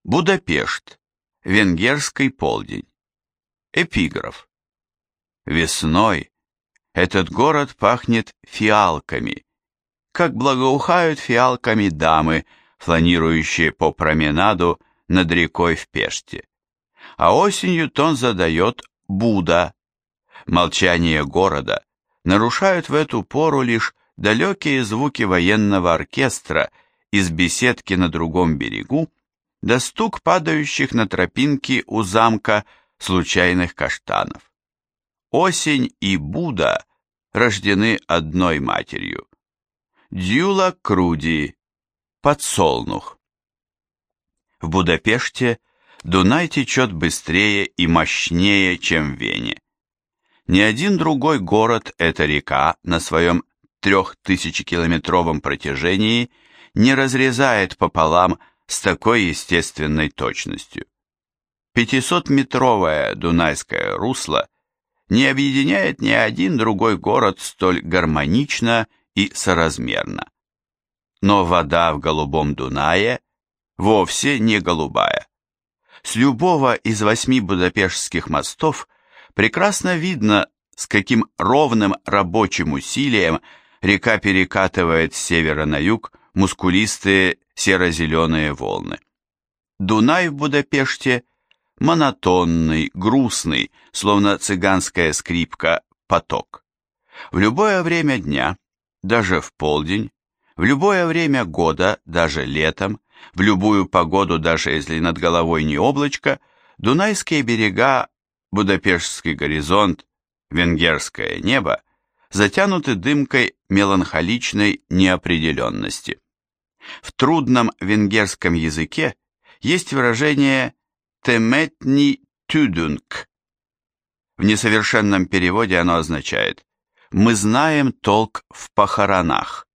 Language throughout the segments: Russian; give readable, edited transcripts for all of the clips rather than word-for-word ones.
Будапешт. Венгерский полдень. Эпиграф. Весной этот город пахнет фиалками, как благоухают фиалками дамы, фланирующие по променаду над рекой в Пеште. А осенью тон задает Буда. Молчание города нарушают в эту пору лишь далекие звуки военного оркестра из беседки на другом берегу, да стук падающих на тропинки у замка случайных каштанов. Осень и Буда рождены одной матерью. Дюла Круди, подсолнух. В Будапеште Дунай течет быстрее и мощнее, чем в Вене. Ни один другой город эта река на своем 3000-километровом протяжении не разрезает пополам с такой естественной точностью. 500-метровое Дунайское русло не объединяет ни один другой город столь гармонично и соразмерно. Но вода в голубом Дунае вовсе не голубая. С любого из 8 будапештских мостов прекрасно видно, с каким ровным рабочим усилием река перекатывает с севера на юг мускулистые серо-зеленые волны. Дунай в Будапеште монотонный, грустный, словно цыганская скрипка, поток. В любое время дня, даже в полдень, в любое время года, даже летом, в любую погоду, даже если над головой не облачко, дунайские берега, Будапештский горизонт, венгерское небо затянуты дымкой меланхоличной неопределенности. В трудном венгерском языке есть выражение «теметни тюдунг». В несовершенном переводе оно означает «мы знаем толк в похоронах».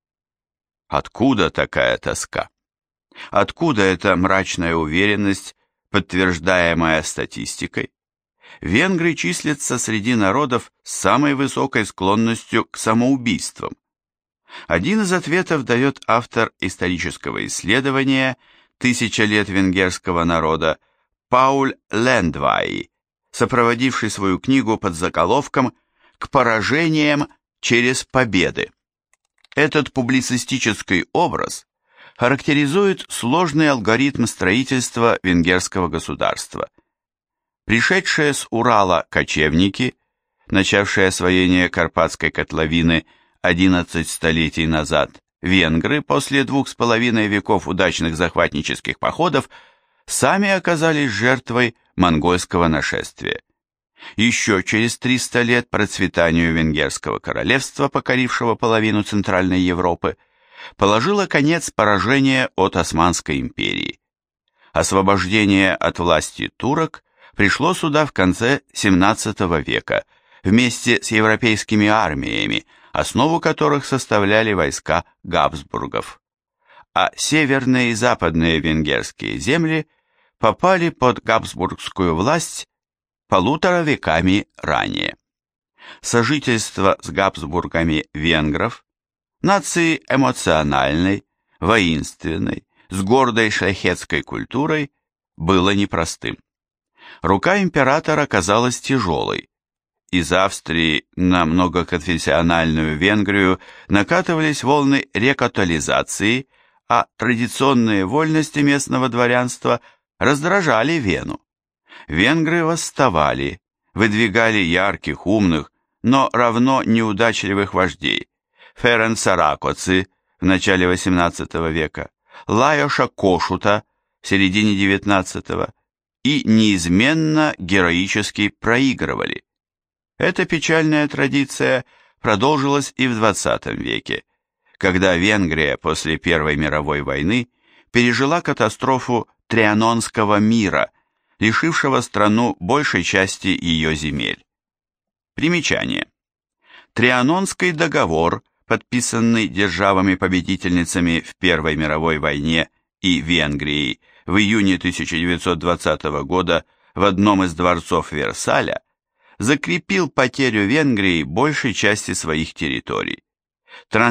Откуда такая тоска? Откуда эта мрачная уверенность, подтверждаемая статистикой? Венгры числятся среди народов с самой высокой склонностью к самоубийствам. Один из ответов дает автор исторического исследования «Тысяча лет венгерского народа» Пауль Лендвай, сопроводивший свою книгу под заголовком «К поражениям через победы». Этот публицистический образ характеризует сложный алгоритм строительства венгерского государства. Пришедшие с Урала кочевники, начавшие освоение Карпатской котловины 11 столетий назад, венгры после 2,5 веков удачных захватнических походов сами оказались жертвой монгольского нашествия. Еще через 300 лет процветанию венгерского королевства, покорившего половину Центральной Европы, положило конец поражение от Османской империи. Освобождение от власти турок пришло сюда в конце XVII века вместе с европейскими армиями, основу которых составляли войска Габсбургов. А северные и западные венгерские земли попали под габсбургскую власть 1,5 веками ранее. Сожительство с Габсбургами венгров, нации эмоциональной, воинственной, с гордой шляхетской культурой, было непростым. Рука императора казалась тяжелой. Из Австрии на многоконфессиональную Венгрию накатывались волны рекатолизации, а традиционные вольности местного дворянства раздражали Вену. Венгры восставали, выдвигали ярких, умных, но равно неудачливых вождей. Ференца Ракоци в начале XVIII века, Лайоша Кошута в середине XIX и неизменно героически проигрывали. Эта печальная традиция продолжилась и в XX веке, когда Венгрия после Первой мировой войны пережила катастрофу Трианонского мира, лишившего страну большей части ее земель. Примечание. Трианонский договор, подписанный державами-победительницами в Первой мировой войне и Венгрией в июне 1920 года в одном из дворцов Версаля, закрепил потерю Венгрии большей части своих территорий.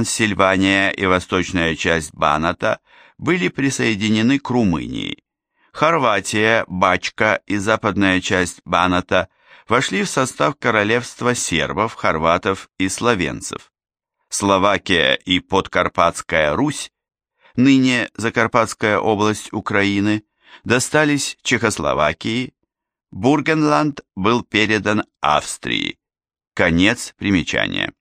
Трансильвания и восточная часть Баната были присоединены к Румынии. Хорватия, Бачка и западная часть Баната вошли в состав королевства сербов, хорватов и словенцев. Словакия и Подкарпатская Русь, ныне Закарпатская область Украины, достались Чехословакии, Бургенланд был передан Австрии. Конец примечания.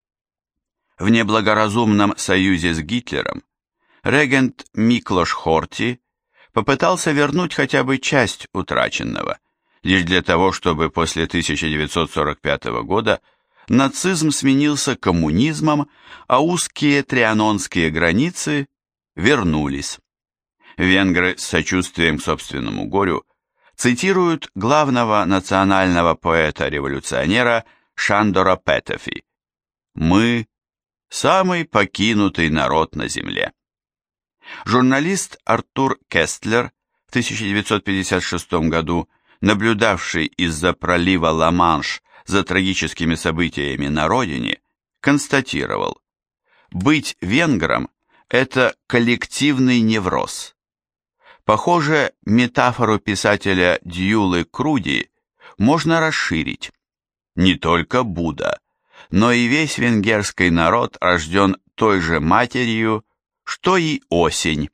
В неблагоразумном союзе с Гитлером регент Миклош Хорти попытался вернуть хотя бы часть утраченного, лишь для того, чтобы после 1945 года нацизм сменился коммунизмом, а узкие трианонские границы вернулись. Венгры с сочувствием к собственному горю цитируют главного национального поэта-революционера Шандора Петефи: «Мы – самый покинутый народ на земле». Журналист Артур Кестлер в 1956 году, наблюдавший из-за пролива Ла-Манш за трагическими событиями на родине, констатировал: «Быть венгром – это коллективный невроз». Похоже, метафору писателя Дьюлы Круди можно расширить. Не только Будда, но и весь венгерский народ рожден той же матерью, что и осень.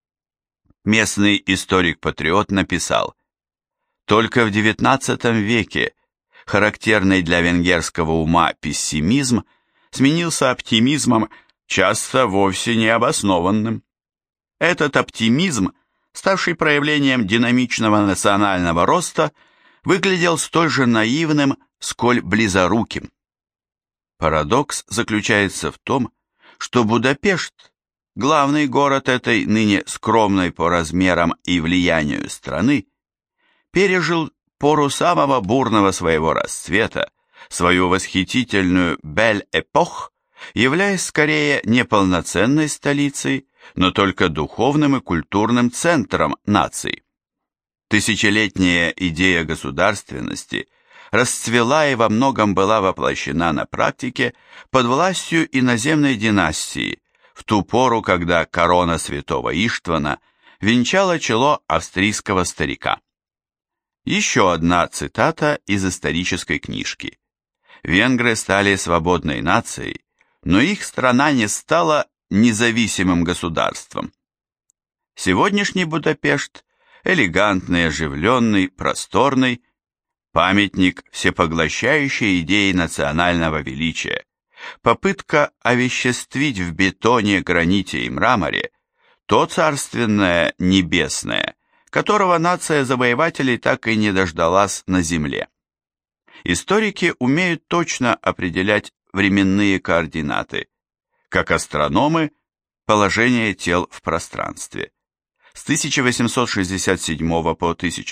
Местный историк-патриот написал: «Только в XIX веке характерный для венгерского ума пессимизм сменился оптимизмом, часто вовсе необоснованным. Этот оптимизм, ставший проявлением динамичного национального роста, выглядел столь же наивным, сколь близоруким. Парадокс заключается в том, что Будапешт, главный город этой ныне скромной по размерам и влиянию страны, пережил пору самого бурного своего расцвета, свою восхитительную Бель-эпох, являясь скорее не полноценной столицей, но только духовным и культурным центром нации. Тысячелетняя идея государственности расцвела и во многом была воплощена на практике под властью иноземной династии, в ту пору, когда корона святого Иштвана венчала чело австрийского старика. Еще одна цитата из исторической книжки. Венгры стали свободной нацией, но их страна не стала независимым государством. Сегодняшний Будапешт – элегантный, оживленный, просторный, памятник всепоглощающей идеи национального величия, попытка овеществить в бетоне, граните и мраморе то царственное небесное, которого нация завоевателей так и не дождалась на земле. Историки умеют точно определять временные координаты, как астрономы – положение тел в пространстве. С 1867 по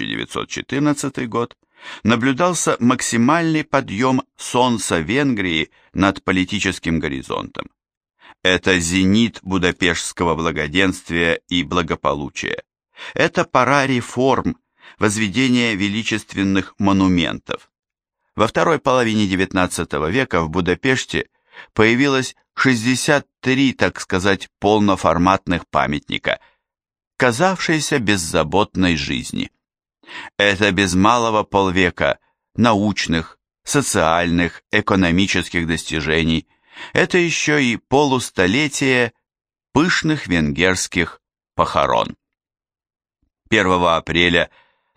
1914 год наблюдался максимальный подъем Солнца Венгрии над политическим горизонтом. Это зенит будапештского благоденствия и благополучия. Это пора реформ, возведения величественных монументов. Во второй половине XIX века в Будапеште появилось 63, так сказать, полноформатных памятника, казавшейся беззаботной жизни. Это без малого полвека научных, социальных, экономических достижений. Это еще и полустолетие пышных венгерских похорон. 1 апреля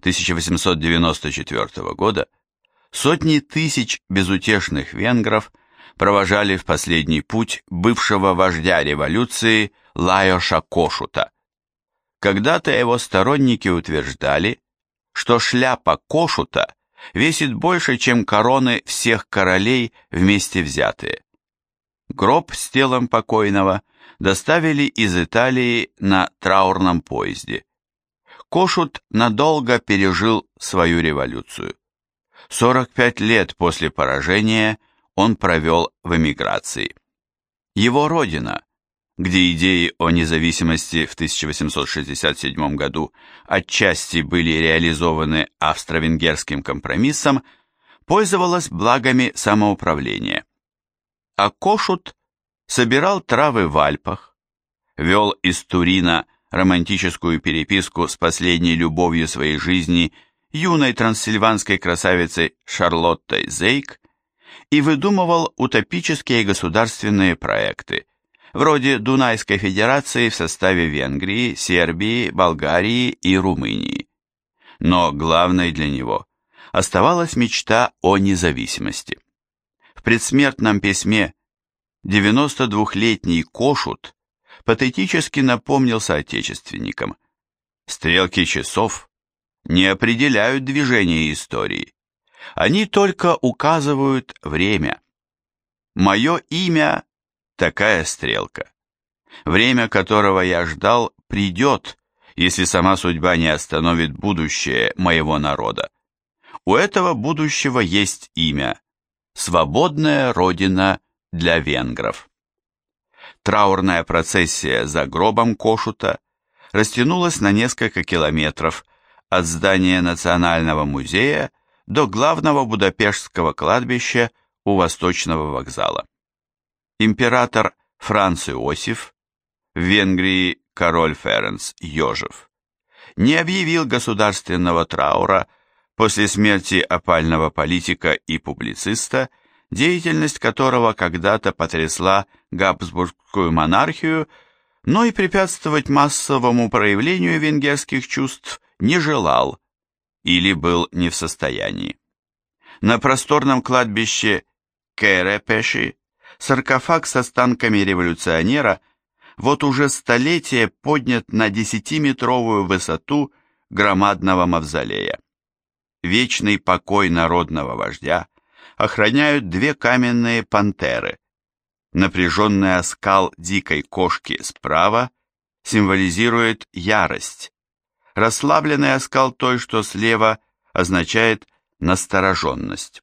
1894 года сотни тысяч безутешных венгров провожали в последний путь бывшего вождя революции Лаjoša Кошута. Когда-то его сторонники утверждали, что шляпа Кошута весит больше, чем короны всех королей вместе взятые. Гроб с телом покойного доставили из Италии на траурном поезде. Кошут надолго пережил свою революцию. 45 лет после поражения он провел в эмиграции. Его родина, где идеи о независимости в 1867 году отчасти были реализованы австро-венгерским компромиссом, пользовалась благами самоуправления. А Кошут собирал травы в Альпах, вел из Турина романтическую переписку с последней любовью своей жизни, юной трансильванской красавицей Шарлоттой Зейк, и выдумывал утопические государственные проекты, вроде Дунайской федерации в составе Венгрии, Сербии, Болгарии и Румынии. Но главной для него оставалась мечта о независимости. В предсмертном письме 92-летний Кошут патетически напомнил соотечественникам: стрелки часов не определяют движение истории, они только указывают время. Мое имя – такая стрелка. Время, которого я ждал, придет, если сама судьба не остановит будущее моего народа. У этого будущего есть имя – свободная родина для венгров. Траурная процессия за гробом Кошута растянулась на несколько километров от здания Национального музея до главного будапештского кладбища у Восточного вокзала. Император Франц Иосиф, в Венгрии король Ференц Йожеф, не объявил государственного траура после смерти опального политика и публициста, деятельность которого когда-то потрясла Габсбургскую монархию, но и препятствовать массовому проявлению венгерских чувств не желал или был не в состоянии. На просторном кладбище Керепеши саркофаг с останками революционера вот уже столетие поднят на 10-метровую высоту громадного мавзолея. Вечный покой народного вождя охраняют две каменные пантеры. Напряженный оскал дикой кошки справа символизирует ярость. Расслабленный оскал той, что слева, означает настороженность.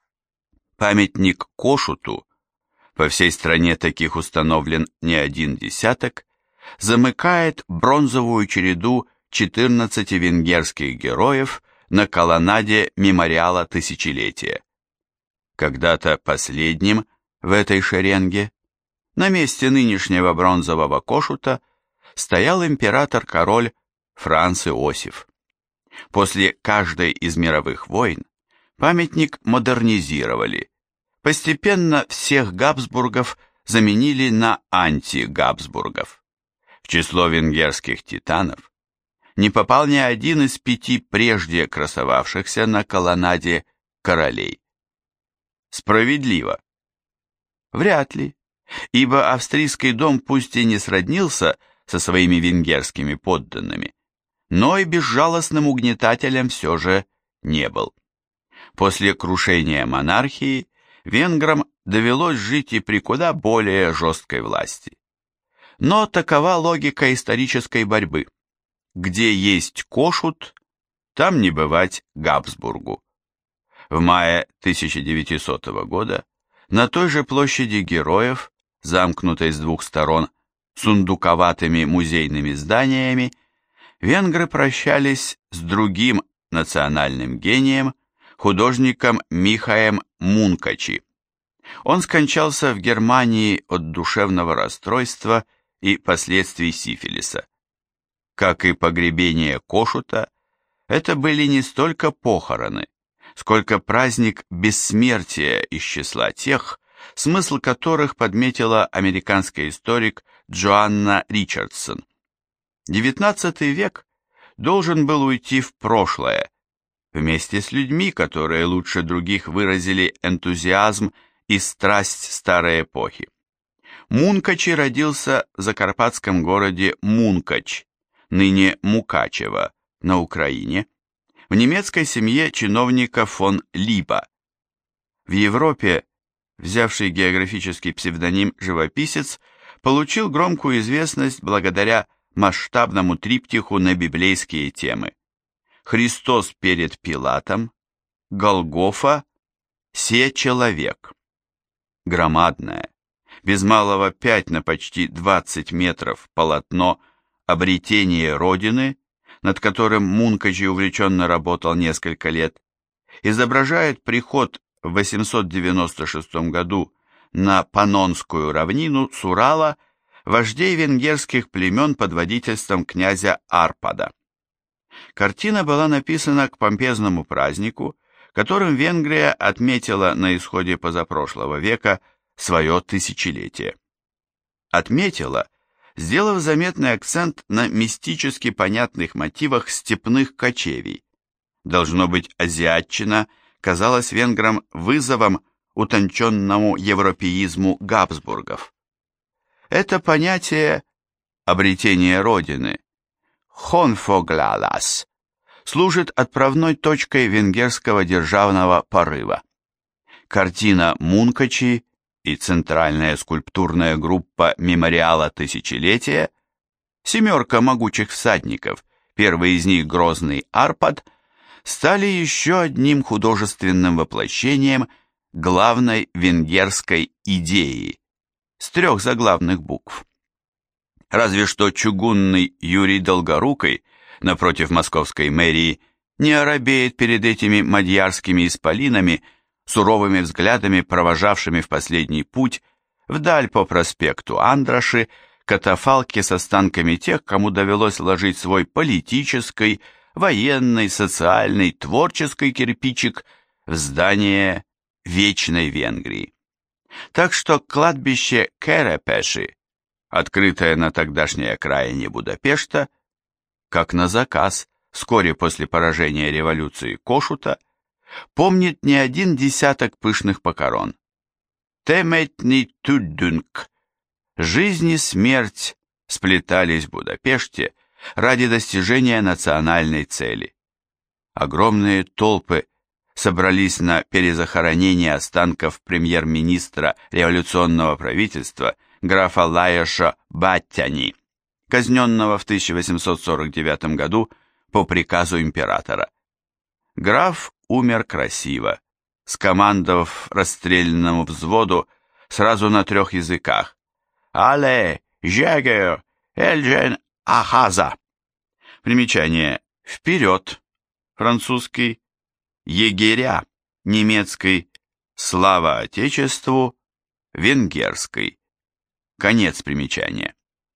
Памятник Кошуту, по всей стране таких установлен не один десяток, замыкает бронзовую череду 14 венгерских героев на колоннаде мемориала тысячелетия. Когда-то последним в этой шеренге, на месте нынешнего бронзового Кошута, стоял император-король Франц Иосиф. После каждой из мировых войн памятник модернизировали. Постепенно всех Габсбургов заменили на анти-Габсбургов. В число венгерских титанов не попал ни один из 5 прежде красовавшихся на колоннаде королей. Справедливо? Вряд ли, ибо австрийский дом пусть и не сроднился со своими венгерскими подданными, но и безжалостным угнетателем все же не был. После крушения монархии венграм довелось жить и при куда более жесткой власти. Но такова логика исторической борьбы. Где есть Кошут, там не бывать Габсбургу. В мае 1900 года на той же площади Героев, замкнутой с двух сторон сундуковатыми музейными зданиями, венгры прощались с другим национальным гением, художником Михаем Мункачи. Он скончался в Германии от душевного расстройства и последствий сифилиса. Как и погребение Кошута, это были не столько похороны, сколько праздник бессмертия из числа тех, смысл которых подметила американский историк Джоанна Ричардсон. XIX век должен был уйти в прошлое, вместе с людьми, которые лучше других выразили энтузиазм и страсть старой эпохи. Мункачи родился в закарпатском городе Мункач, ныне Мукачево, на Украине, в немецкой семье чиновника фон Липа. В Европе, взявший географический псевдоним «Живописец», получил громкую известность благодаря масштабному триптиху на библейские темы: «Христос перед Пилатом», «Голгофа», «Се человек». Громадное, без малого 5 на почти 20 метров полотно «Обретение Родины», над которым Мункачи увлеченно работал несколько лет, изображает приход в 896 году на Паннонскую равнину с Урала вождей венгерских племен под водительством князя Арпада. Картина была написана к помпезному празднику, которым Венгрия отметила на исходе позапрошлого века свое тысячелетие. Отметила, сделав заметный акцент на мистически понятных мотивах степных кочевий. Должно быть, азиатчина казалась венграм вызовом утонченному европеизму Габсбургов. Это понятие обретения родины, «хонфоглалас», служит отправной точкой венгерского державного порыва. Картина Мункачи и центральная скульптурная группа мемориала тысячелетия, семерка могучих всадников, первый из них грозный Арпад, стали еще одним художественным воплощением главной венгерской идеи с 3 заглавных букв. Разве что чугунный Юрий Долгорукий напротив московской мэрии не оробеет перед этими мадьярскими исполинами, суровыми взглядами провожавшими в последний путь вдаль по проспекту Андраши катафалки с останками тех, кому довелось вложить свой политический, военный, социальный, творческий кирпичик в здание вечной Венгрии. Так что кладбище Керепеши, открытое на тогдашней окраине Будапешта, как на заказ, вскоре после поражения революции Кошута, помнит не один десяток пышных похорон. Теметни Туддунг, жизнь и смерть сплетались в Будапеште ради достижения национальной цели. Огромные толпы собрались на перезахоронение останков премьер-министра революционного правительства графа Лаеша Баттяни, казненного в 1849 году по приказу императора. Граф умер красиво, скомандовав расстрелянному взводу сразу на 3 языках: «Але, жегер, эльджен, ахаза». Примечание: «Вперед», французский, «Егеря», немецкий, «Слава Отечеству», венгерский. Конец примечания.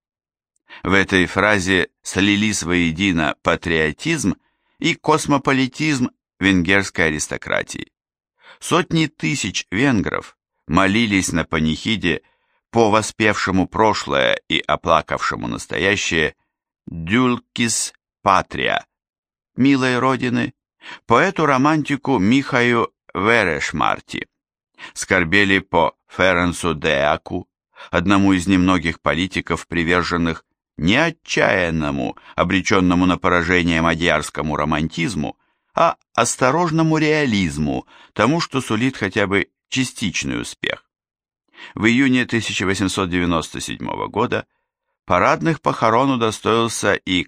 В этой фразе слились воедино патриотизм и космополитизм венгерской аристократии. Сотни тысяч венгров молились на панихиде по воспевшему прошлое и оплакавшему настоящее «Дюлькис Патрия», «Милой Родины», поэту-романтику Михаю Верешмарти. Скорбели по Ференсу Деаку, одному из немногих политиков, приверженных не отчаянному, обреченному на поражение мадьярскому романтизму, а осторожному реализму, тому, что сулит хотя бы частичный успех. В июне 1897 года парадных похорон удостоился и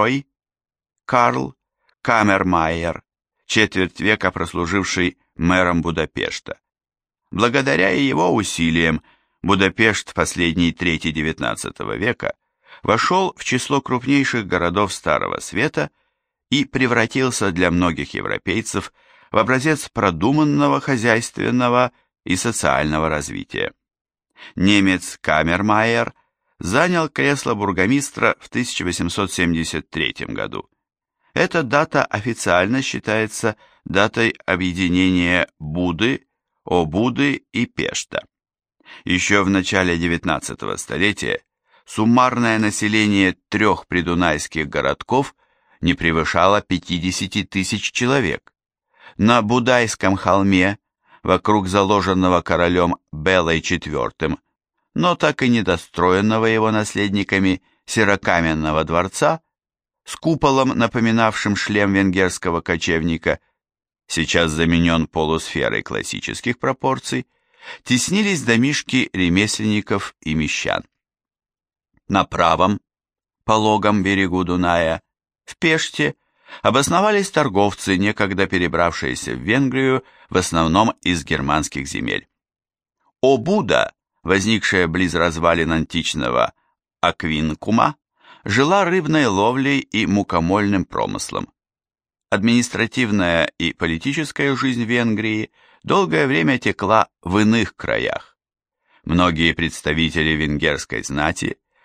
Карл Камермайер, четверть века прослуживший мэром Будапешта. Благодаря его усилиям Будапешт в последней трети XIX века вошел в число крупнейших городов Старого Света и превратился для многих европейцев в образец продуманного хозяйственного и социального развития. Немец Камермайер занял кресло бургомистра в 1873 году. Эта дата официально считается датой объединения Буды, Обуды и Пешта. Еще в начале XIX столетия суммарное население 3 придунайских городков не превышало 50 тысяч человек. На Будайском холме, вокруг заложенного королем Белой IV, но так и недостроенного его наследниками серокаменного дворца, с куполом, напоминавшим шлем венгерского кочевника, сейчас заменен полусферой классических пропорций, теснились домишки ремесленников и мещан. На правом, пологом берегу Дуная, в Пеште, обосновались торговцы, некогда перебравшиеся в Венгрию, в основном из германских земель. Обуда, возникшая близ развалин античного Аквинкума, жила рыбной ловлей и мукомольным промыслом. Административная и политическая жизнь Венгрии долгое время текла в иных краях. Многие представители венгерской знати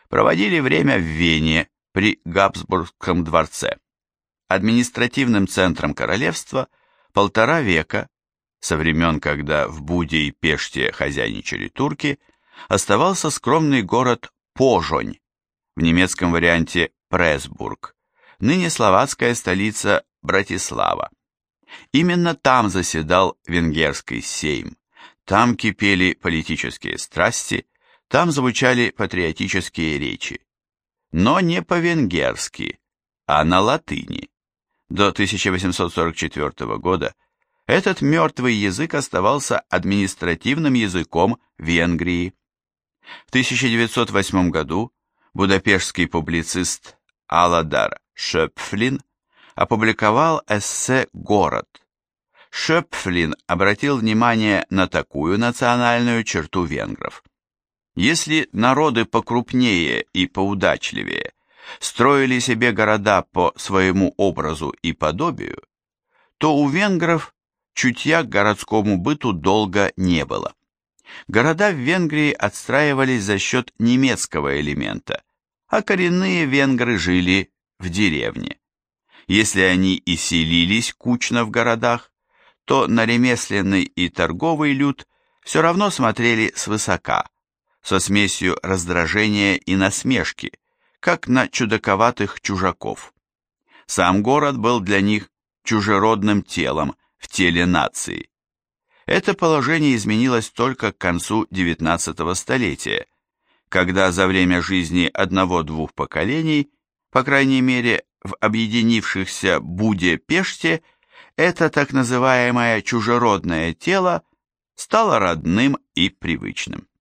проводили время в Вене при Габсбургском дворце. Административным центром королевства 1,5 века, со времен, когда в Буде и Пеште хозяйничали турки, оставался скромный город Позсонь, в немецком варианте Пресбург, ныне словацкая столица Братислава. Именно там заседал венгерский сейм, там кипели политические страсти, там звучали патриотические речи. Но не по-венгерски, а на латыни. До 1844 года этот мертвый язык оставался административным языком Венгрии. В 1908 году будапештский публицист Аладар Шөпфлин опубликовал эссе «Город». Шөпфлин обратил внимание на такую национальную черту венгров. Если народы покрупнее и поудачливее строили себе города по своему образу и подобию, то у венгров чутья к городскому быту долго не было. Города в Венгрии отстраивались за счет немецкого элемента, а коренные венгры жили в деревне. Если они и селились кучно в городах, то на ремесленный и торговый люд все равно смотрели свысока, со смесью раздражения и насмешки, как на чудаковатых чужаков. Сам город был для них чужеродным телом в теле нации. Это положение изменилось только к концу XIX столетия, когда за время жизни 1-2 поколений, по крайней мере в объединившихся Буде-Пеште, это так называемое чужеродное тело стало родным и привычным.